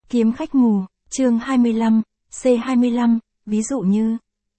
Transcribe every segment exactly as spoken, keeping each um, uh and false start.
Kiếm khách mù, chương hai mươi lăm, C hai mươi lăm, ví dụ như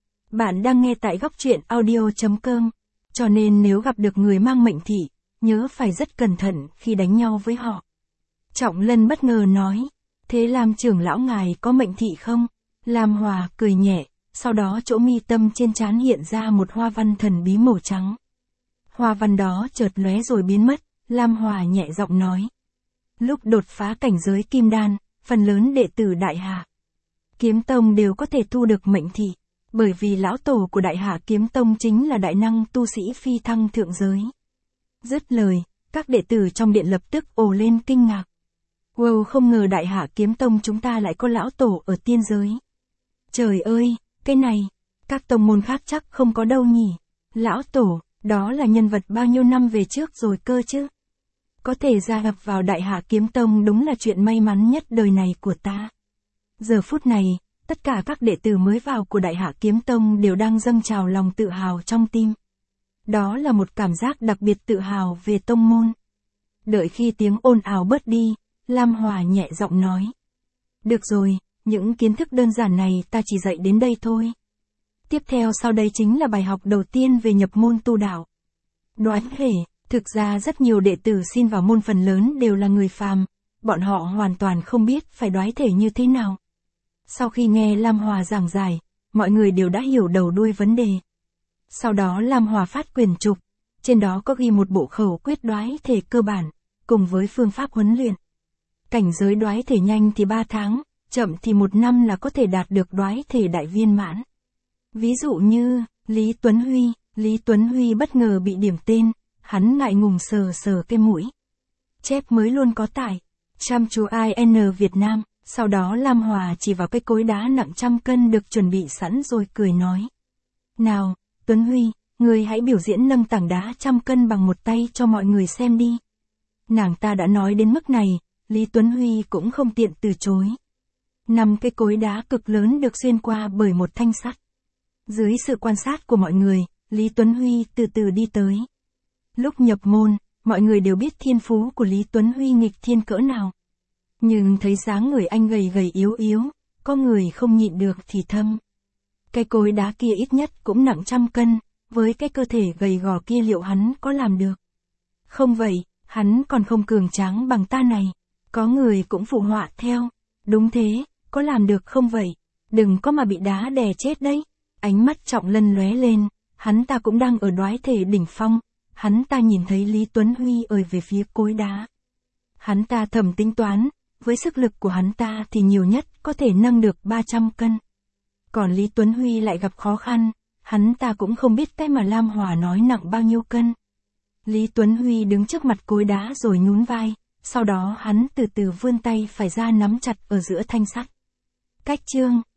bạn đang nghe tại góc truyện audio.com, cho nên nếu gặp được người mang mệnh thị, nhớ phải rất cẩn thận khi đánh nhau với họ. Trọng Lân bất ngờ nói, thế Lam trưởng lão ngài có mệnh thị không? Lam Hòa cười nhẹ, sau đó chỗ mi tâm trên trán hiện ra một hoa văn thần bí màu trắng. Hoa văn đó chợt lóe rồi biến mất, Lam Hòa nhẹ giọng nói. Lúc đột phá cảnh giới kim đan, phần lớn đệ tử Đại Hạ Kiếm Tông đều có thể thu được mệnh thị, bởi vì lão tổ của Đại Hạ Kiếm Tông chính là đại năng tu sĩ phi thăng thượng giới. Dứt lời, các đệ tử trong điện lập tức ồ lên kinh ngạc. Wow, không ngờ Đại Hạ Kiếm Tông chúng ta lại có lão tổ ở tiên giới. Trời ơi, cái này, các tông môn khác chắc không có đâu nhỉ. Lão tổ, đó là nhân vật bao nhiêu năm về trước rồi cơ chứ. Có thể gia nhập vào Đại Hạ Kiếm Tông đúng là chuyện may mắn nhất đời này của ta. Giờ phút này, tất cả các đệ tử mới vào của Đại Hạ Kiếm Tông đều đang dâng trào lòng tự hào trong tim. Đó là một cảm giác đặc biệt tự hào về tông môn. Đợi khi tiếng ồn ào bớt đi, Lam Hòa nhẹ giọng nói. Được rồi, những kiến thức đơn giản này ta chỉ dạy đến đây thôi. Tiếp theo sau đây chính là bài học đầu tiên về nhập môn tu đạo. Đoán thể, thực ra rất nhiều đệ tử xin vào môn phần lớn đều là người phàm, bọn họ hoàn toàn không biết phải đoái thể như thế nào. Sau khi nghe Lam Hòa giảng giải, mọi người đều đã hiểu đầu đuôi vấn đề. Sau đó Lam Hòa phát quyển trục, trên đó có ghi một bộ khẩu quyết đoái thể cơ bản, cùng với phương pháp huấn luyện. Cảnh giới đoái thể nhanh thì ba tháng, chậm thì một năm là có thể đạt được đoái thể đại viên mãn. Ví dụ như, Lý Tuấn Huy, Lý Tuấn Huy bất ngờ bị điểm tên, hắn ngại ngùng sờ sờ cái mũi. Chép mới luôn có tải, chăm chú i en Việt Nam, sau đó Lam Hòa chỉ vào cái cối đá nặng trăm cân được chuẩn bị sẵn rồi cười nói. Nào, Tuấn Huy, người hãy biểu diễn nâng tảng đá trăm cân bằng một tay cho mọi người xem đi. Nàng ta đã nói đến mức này, Lý Tuấn Huy cũng không tiện từ chối. Năm cái cối đá cực lớn được xuyên qua bởi một thanh sắt. Dưới sự quan sát của mọi người, Lý Tuấn Huy từ từ đi tới. Lúc nhập môn, mọi người đều biết thiên phú của Lý Tuấn Huy nghịch thiên cỡ nào. Nhưng thấy dáng người anh gầy gầy yếu yếu, có người không nhịn được thì thầm. Cái cối đá kia ít nhất cũng nặng trăm cân, với cái cơ thể gầy gò kia liệu hắn có làm được? Không vậy, hắn còn không cường tráng bằng ta này. Có người cũng phụ họa theo. Đúng thế, có làm được không vậy? Đừng có mà bị đá đè chết đấy. Ánh mắt Trọng Lân lóe lên, hắn ta cũng đang ở đoái thể đỉnh phong. Hắn ta nhìn thấy Lý Tuấn Huy ơi về phía cối đá. Hắn ta thầm tính toán, với sức lực của hắn ta thì nhiều nhất có thể nâng được ba trăm cân. Còn Lý Tuấn Huy lại gặp khó khăn, hắn ta cũng không biết cái mà Lam Hòa nói nặng bao nhiêu cân. Lý Tuấn Huy đứng trước mặt cối đá rồi nhún vai, sau đó hắn từ từ vươn tay phải ra nắm chặt ở giữa thanh sắt. Cách chương